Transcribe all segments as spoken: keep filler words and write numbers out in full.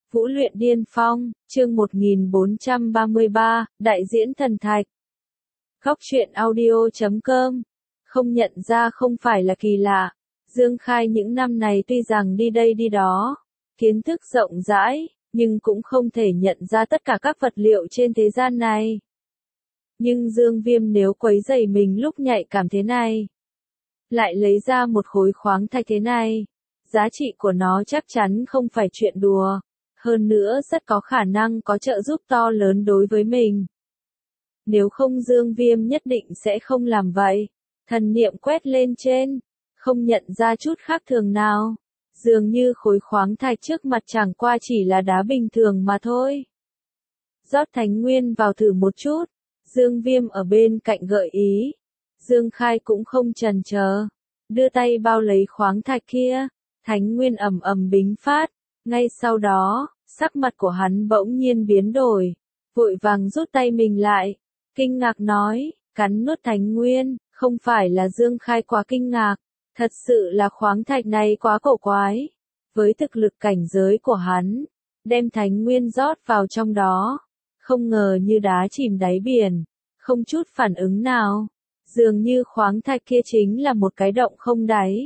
Vũ luyện điên phong, chương một nghìn bốn trăm ba mươi ba, đại diễn thần thạch. Góc truyện audio chấm com. Không nhận ra không phải là kỳ lạ. Dương Khai những năm này tuy rằng đi đây đi đó, kiến thức rộng rãi, nhưng cũng không thể nhận ra tất cả các vật liệu trên thế gian này. Nhưng Dương Viêm nếu quấy rầy mình lúc nhạy cảm thế này, lại lấy ra một khối khoáng thạch thế này, giá trị của nó chắc chắn không phải chuyện đùa. Hơn nữa rất có khả năng có trợ giúp to lớn đối với mình. Nếu không Dương Viêm nhất định sẽ không làm vậy. Thần niệm quét lên trên, không nhận ra chút khác thường nào. Dường như khối khoáng thạch trước mặt chẳng qua chỉ là đá bình thường mà thôi. Rót thánh nguyên vào thử một chút. Dương Viêm ở bên cạnh gợi ý. Dương Khai cũng không chần chờ, đưa tay bao lấy khoáng thạch kia. Thánh nguyên ầm ầm bính phát. Ngay sau đó, sắc mặt của hắn bỗng nhiên biến đổi, vội vàng rút tay mình lại, kinh ngạc nói, cắn nuốt thánh nguyên, không phải là Dương Khai quá kinh ngạc, thật sự là khoáng thạch này quá cổ quái. Với thực lực cảnh giới của hắn, đem thánh nguyên rót vào trong đó, không ngờ như đá chìm đáy biển, không chút phản ứng nào, dường như khoáng thạch kia chính là một cái động không đáy.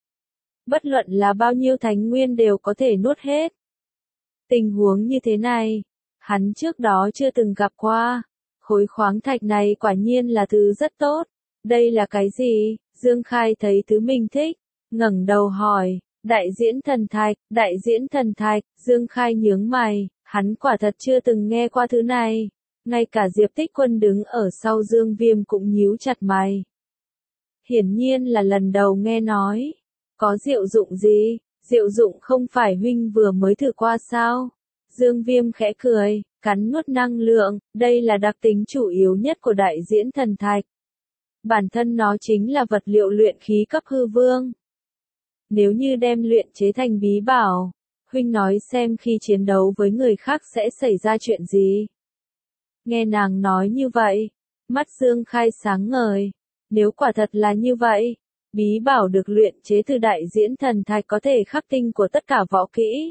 Bất luận là bao nhiêu thánh nguyên đều có thể nuốt hết. Tình huống như thế này, hắn trước đó chưa từng gặp qua. Khối khoáng thạch này quả nhiên là thứ rất tốt. Đây là cái gì? Dương Khai thấy thứ mình thích, ngẩng đầu hỏi, đại diễn thần thạch, đại diễn thần thạch. Dương Khai nhướng mày, hắn quả thật chưa từng nghe qua thứ này. Ngay cả Diệp Tích Quân đứng ở sau Dương Viêm cũng nhíu chặt mày. Hiển nhiên là lần đầu nghe nói. Có diệu dụng gì? Diệu dụng không phải huynh vừa mới thử qua sao? Dương Viêm khẽ cười, cắn nuốt năng lượng, đây là đặc tính chủ yếu nhất của đại diễn thần thạch. Bản thân nó chính là vật liệu luyện khí cấp hư vương. Nếu như đem luyện chế thành bí bảo, huynh nói xem khi chiến đấu với người khác sẽ xảy ra chuyện gì? Nghe nàng nói như vậy, mắt Dương Khai sáng ngời. Nếu quả thật là như vậy, bí bảo được luyện chế từ đại diễn thần thạch có thể khắc tinh của tất cả võ kỹ.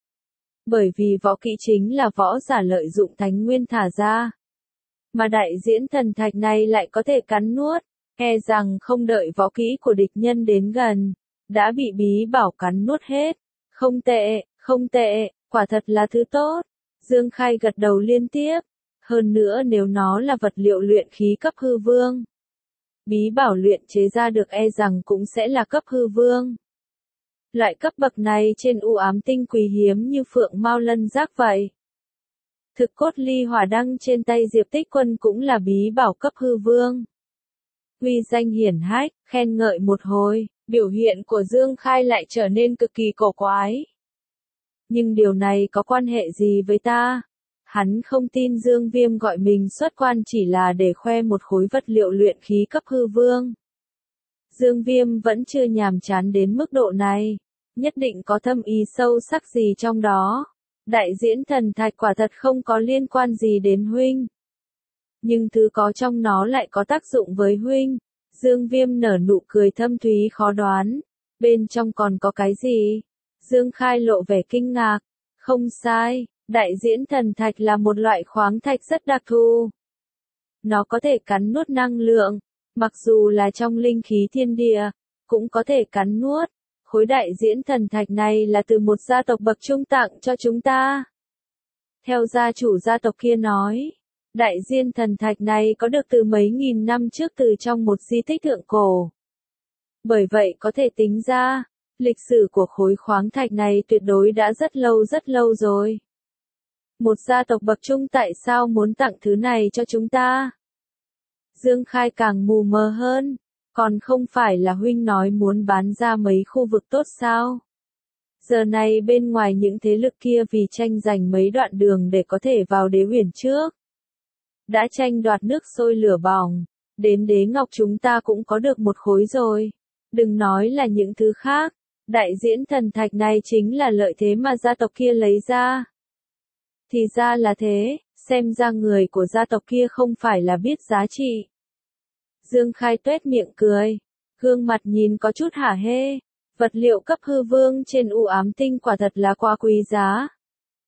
Bởi vì võ kỹ chính là võ giả lợi dụng thánh nguyên thả ra. Mà đại diễn thần thạch này lại có thể cắn nuốt, e rằng không đợi võ kỹ của địch nhân đến gần, đã bị bí bảo cắn nuốt hết. Không tệ, không tệ, quả thật là thứ tốt. Dương Khai gật đầu liên tiếp. Hơn nữa nếu nó là vật liệu luyện khí cấp hư vương, bí bảo luyện chế ra được e rằng cũng sẽ là cấp hư vương. Loại cấp bậc này trên u ám tinh quý hiếm như phượng mao lân giác vậy. Thực cốt ly hỏa đăng trên tay Diệp Tích Quân cũng là bí bảo cấp hư vương. Uy danh hiển hách, khen ngợi một hồi, biểu hiện của Dương Khai lại trở nên cực kỳ cổ quái. Nhưng điều này có quan hệ gì với ta? Hắn không tin Dương Viêm gọi mình xuất quan chỉ là để khoe một khối vật liệu luyện khí cấp hư vương. Dương Viêm vẫn chưa nhàm chán đến mức độ này, nhất định có thâm ý sâu sắc gì trong đó. Đại diễn thần thạch quả thật không có liên quan gì đến huynh. Nhưng thứ có trong nó lại có tác dụng với huynh. Dương Viêm nở nụ cười thâm thúy khó đoán. Bên trong còn có cái gì? Dương Khai lộ vẻ kinh ngạc. Không sai. Đại diễn thần thạch là một loại khoáng thạch rất đặc thù. Nó có thể cắn nuốt năng lượng, mặc dù là trong linh khí thiên địa, cũng có thể cắn nuốt. Khối đại diễn thần thạch này là từ một gia tộc bậc trung tặng cho chúng ta. Theo gia chủ gia tộc kia nói, đại diễn thần thạch này có được từ mấy nghìn năm trước từ trong một di tích thượng cổ. Bởi vậy có thể tính ra, lịch sử của khối khoáng thạch này tuyệt đối đã rất lâu rất lâu rồi. Một gia tộc bậc trung tại sao muốn tặng thứ này cho chúng ta? Dương Khai càng mù mờ hơn, còn không phải là huynh nói muốn bán ra mấy khu vực tốt sao? Giờ này bên ngoài những thế lực kia vì tranh giành mấy đoạn đường để có thể vào đế huyền trước. Đã tranh đoạt nước sôi lửa bỏng, đến đế ngọc chúng ta cũng có được một khối rồi. Đừng nói là những thứ khác, đại diễn thần thạch này chính là lợi thế mà gia tộc kia lấy ra. Thì ra là thế, xem ra người của gia tộc kia không phải là biết giá trị. Dương Khai tuét miệng cười, gương mặt nhìn có chút hả hê, vật liệu cấp hư vương trên u ám tinh quả thật là quá quý giá.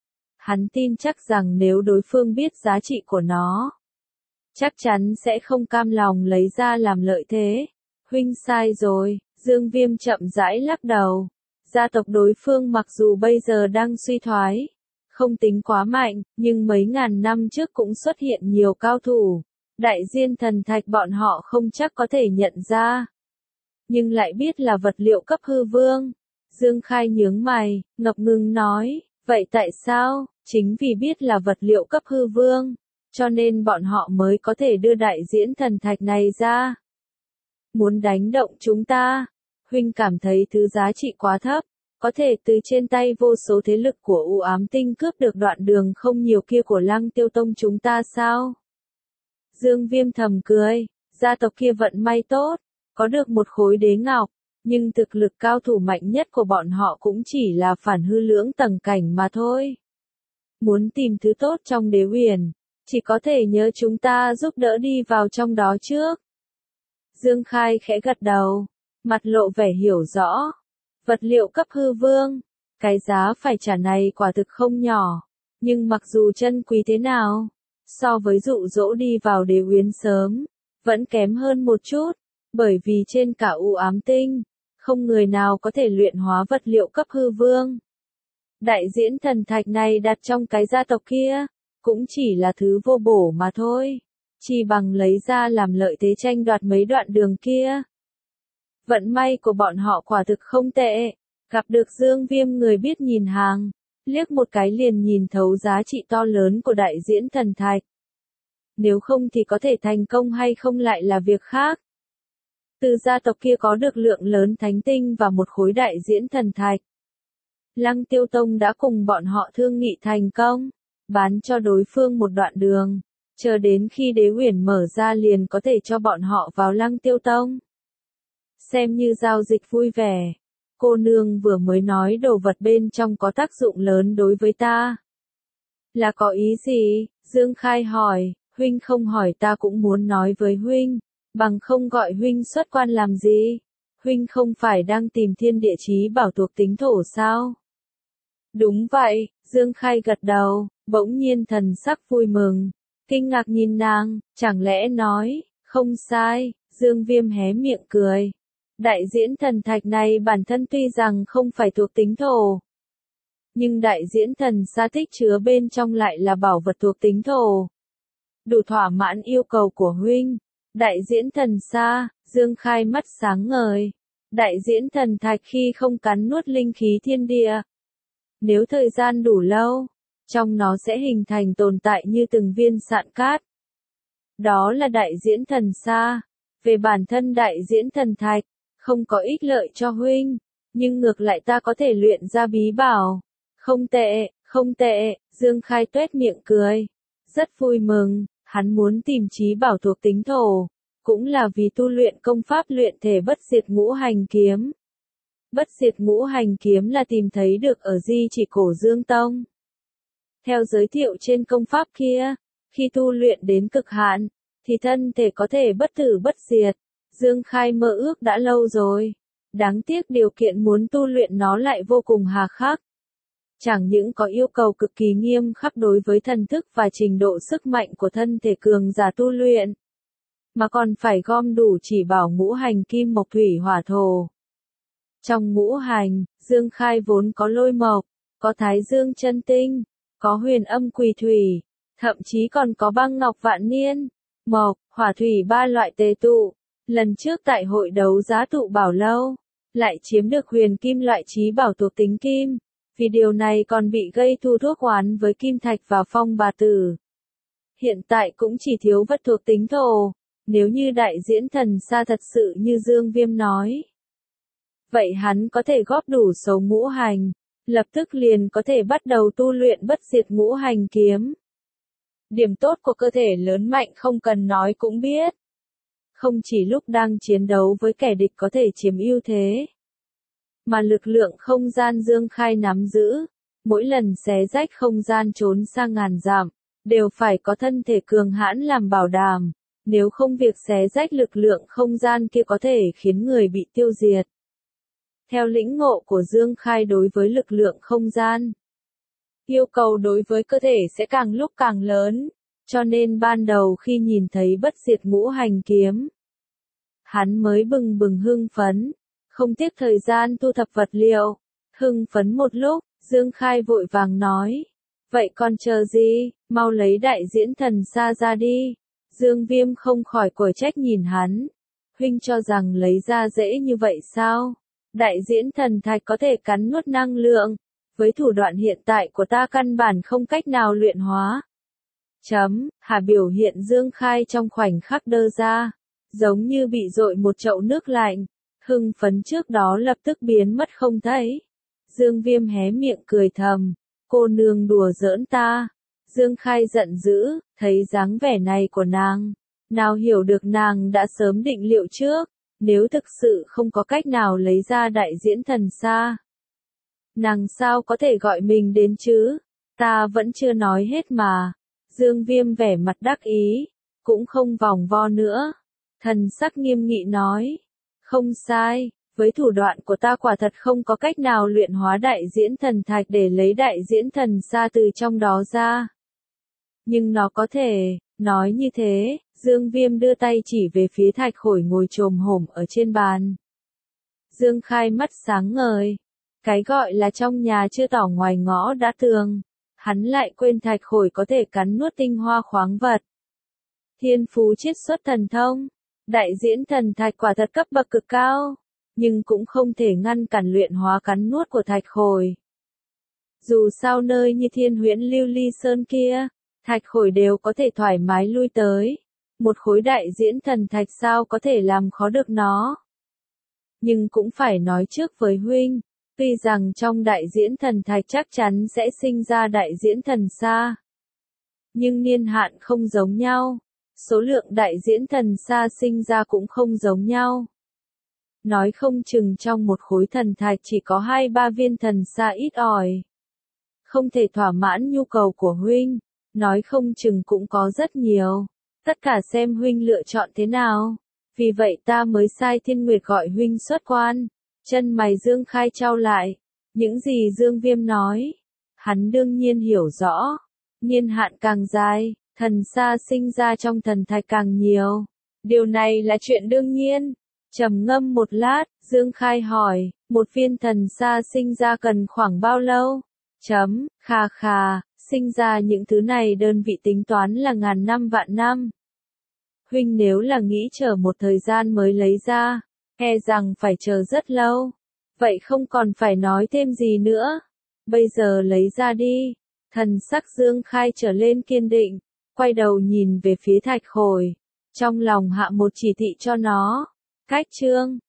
Hắn tin chắc rằng nếu đối phương biết giá trị của nó, chắc chắn sẽ không cam lòng lấy ra làm lợi thế. Huynh sai rồi, Dương Viêm chậm rãi lắc đầu. Gia tộc đối phương mặc dù bây giờ đang suy thoái, không tính quá mạnh, nhưng mấy ngàn năm trước cũng xuất hiện nhiều cao thủ. Đại diên thần thạch bọn họ không chắc có thể nhận ra, nhưng lại biết là vật liệu cấp hư vương. Dương Khai nhướng mày, ngập ngừng nói, vậy tại sao? Chính vì biết là vật liệu cấp hư vương, cho nên bọn họ mới có thể đưa đại diễn thần thạch này ra. Muốn đánh động chúng ta, huynh cảm thấy thứ giá trị quá thấp, có thể từ trên tay vô số thế lực của U Ám Tinh cướp được đoạn đường không nhiều kia của Lăng Tiêu Tông chúng ta sao? Dương Viêm thầm cười, gia tộc kia vận may tốt, có được một khối đế ngọc, nhưng thực lực cao thủ mạnh nhất của bọn họ cũng chỉ là phản hư lưỡng tầng cảnh mà thôi. Muốn tìm thứ tốt trong đế huyền, chỉ có thể nhớ chúng ta giúp đỡ đi vào trong đó trước. Dương Khai khẽ gật đầu, mặt lộ vẻ hiểu rõ. Vật liệu cấp hư vương, cái giá phải trả này quả thực không nhỏ, nhưng mặc dù chân quý thế nào, so với dụ dỗ đi vào đế uyên sớm, vẫn kém hơn một chút, bởi vì trên cả U Ám Tinh, không người nào có thể luyện hóa vật liệu cấp hư vương. Đại diễn thần thạch này đặt trong cái gia tộc kia, cũng chỉ là thứ vô bổ mà thôi, chỉ bằng lấy ra làm lợi thế tranh đoạt mấy đoạn đường kia. Vận may của bọn họ quả thực không tệ, gặp được Dương Viêm người biết nhìn hàng, liếc một cái liền nhìn thấu giá trị to lớn của đại diễn thần thạch. Nếu không thì có thể thành công hay không lại là việc khác. Từ gia tộc kia có được lượng lớn thánh tinh và một khối đại diễn thần thạch. Lăng Tiêu Tông đã cùng bọn họ thương nghị thành công, bán cho đối phương một đoạn đường, chờ đến khi đế huyền mở ra liền có thể cho bọn họ vào Lăng Tiêu Tông. Xem như giao dịch vui vẻ. Cô nương vừa mới nói đồ vật bên trong có tác dụng lớn đối với ta. Là có ý gì? Dương Khai hỏi, huynh không hỏi ta cũng muốn nói với huynh, bằng không gọi huynh xuất quan làm gì? Huynh không phải đang tìm thiên địa chí bảo thuộc tính thổ sao? Đúng vậy, Dương Khai gật đầu, bỗng nhiên thần sắc vui mừng, kinh ngạc nhìn nàng, chẳng lẽ nói, không sai, Dương Viêm hé miệng cười. Đại diễn thần thạch này bản thân tuy rằng không phải thuộc tính thổ, nhưng đại diễn thần sa tích chứa bên trong lại là bảo vật thuộc tính thổ. Đủ thỏa mãn yêu cầu của huynh. Đại diễn thần sa, Dương Khai mắt sáng ngời. Đại diễn thần thạch khi không cắn nuốt linh khí thiên địa, nếu thời gian đủ lâu, trong nó sẽ hình thành tồn tại như từng viên sạn cát. Đó là đại diễn thần sa. Về bản thân đại diễn thần thạch, không có ích lợi cho huynh, nhưng ngược lại ta có thể luyện ra bí bảo. Không tệ, không tệ, Dương Khai tuét miệng cười. Rất vui mừng, hắn muốn tìm chí bảo thuộc tính thổ, cũng là vì tu luyện công pháp luyện thể bất diệt ngũ hành kiếm. Bất diệt ngũ hành kiếm là tìm thấy được ở di chỉ cổ Dương Tông. Theo giới thiệu trên công pháp kia, khi tu luyện đến cực hạn, thì thân thể có thể bất tử bất diệt. Dương Khai mơ ước đã lâu rồi. Đáng tiếc điều kiện muốn tu luyện nó lại vô cùng hà khắc. Chẳng những có yêu cầu cực kỳ nghiêm khắc đối với thần thức và trình độ sức mạnh của thân thể cường giả tu luyện, mà còn phải gom đủ chỉ bảo ngũ hành kim mộc thủy hỏa thổ. Trong ngũ hành, Dương Khai vốn có lôi mộc, có thái dương chân tinh, có huyền âm quỳ thủy, thậm chí còn có băng ngọc vạn niên, mộc, hỏa thủy ba loại tề tụ. Lần trước tại hội đấu giá tụ bảo lâu, lại chiếm được huyền kim loại chí bảo thuộc tính kim, vì điều này còn bị gây thù thuốc oán với kim thạch và phong bà tử. Hiện tại cũng chỉ thiếu vật thuộc tính thổ, nếu như đại diễn thần sa thật sự như Dương Viêm nói. Vậy hắn có thể góp đủ số ngũ hành, lập tức liền có thể bắt đầu tu luyện bất diệt ngũ hành kiếm. Điểm tốt của cơ thể lớn mạnh không cần nói cũng biết. Không chỉ lúc đang chiến đấu với kẻ địch có thể chiếm ưu thế, mà lực lượng không gian Dương Khai nắm giữ, mỗi lần xé rách không gian trốn sang ngàn dặm, đều phải có thân thể cường hãn làm bảo đảm, nếu không việc xé rách lực lượng không gian kia có thể khiến người bị tiêu diệt. Theo lĩnh ngộ của Dương Khai đối với lực lượng không gian, Yêu cầu đối với cơ thể sẽ càng lúc càng lớn, cho nên ban đầu khi nhìn thấy bất diệt ngũ hành kiếm, hắn mới bừng bừng hưng phấn, không tiếc thời gian thu thập vật liệu. Hưng phấn một lúc, Dương Khai vội vàng nói, vậy còn chờ gì, mau lấy đại diễn thần xa ra đi. Dương Viêm không khỏi quở trách nhìn hắn, huynh cho rằng lấy ra dễ như vậy sao? Đại diễn thần thạch có thể cắn nuốt năng lượng, với thủ đoạn hiện tại của ta căn bản không cách nào luyện hóa. Chấm, Hà biểu hiện Dương Khai trong khoảnh khắc đơ ra, giống như bị dội một chậu nước lạnh, hưng phấn trước đó lập tức biến mất không thấy. Dương Viêm hé miệng cười thầm, cô nương đùa giỡn ta. Dương Khai giận dữ, thấy dáng vẻ này của nàng, nào hiểu được nàng đã sớm định liệu trước, nếu thực sự không có cách nào lấy ra đại diễn thần xa, nàng sao có thể gọi mình đến chứ? Ta vẫn chưa nói hết mà. Dương Viêm vẻ mặt đắc ý, cũng không vòng vo nữa, thần sắc nghiêm nghị nói, không sai, với thủ đoạn của ta quả thật không có cách nào luyện hóa đại diễn thần thạch để lấy đại diễn thần xa từ trong đó ra. Nhưng nó có thể, nói như thế, Dương Viêm đưa tay chỉ về phía thạch khổi ngồi chồm hổm ở trên bàn. Dương Khai mắt sáng ngời, cái gọi là trong nhà chưa tỏ ngoài ngõ đã tường, hắn lại quên thạch khổi có thể cắn nuốt tinh hoa khoáng vật. Thiên phú chiết xuất thần thông, đại diễn thần thạch quả thật cấp bậc cực cao, nhưng cũng không thể ngăn cản luyện hóa cắn nuốt của thạch khổi. Dù sao nơi như Thiên Huyễn Lưu Ly Sơn kia, thạch khổi đều có thể thoải mái lui tới, một khối đại diễn thần thạch sao có thể làm khó được nó. Nhưng cũng phải nói trước với huynh, tuy rằng trong đại diễn thần thạch chắc chắn sẽ sinh ra đại diễn thần xa, nhưng niên hạn không giống nhau, số lượng đại diễn thần xa sinh ra cũng không giống nhau. Nói không chừng trong một khối thần thạch chỉ có hai ba viên thần xa ít ỏi, không thể thỏa mãn nhu cầu của huynh, nói không chừng cũng có rất nhiều, tất cả xem huynh lựa chọn thế nào. Vì vậy ta mới sai Thiên Nguyệt gọi huynh xuất quan. Chân mày Dương Khai trao lại, những gì Dương Viêm nói, hắn đương nhiên hiểu rõ, niên hạn càng dài, thần xa sinh ra trong thần thạch càng nhiều, điều này là chuyện đương nhiên. Trầm ngâm một lát, Dương Khai hỏi, một viên thần xa sinh ra cần khoảng bao lâu? Chấm, khà khà, sinh ra những thứ này đơn vị tính toán là ngàn năm vạn năm. Huynh nếu là nghĩ chờ một thời gian mới lấy ra, e rằng phải chờ rất lâu. Vậy không còn phải nói thêm gì nữa. Bây giờ lấy ra đi. Thần sắc Dương Khai trở lên kiên định, quay đầu nhìn về phía thạch khổi, trong lòng hạ một chỉ thị cho nó. Cách chương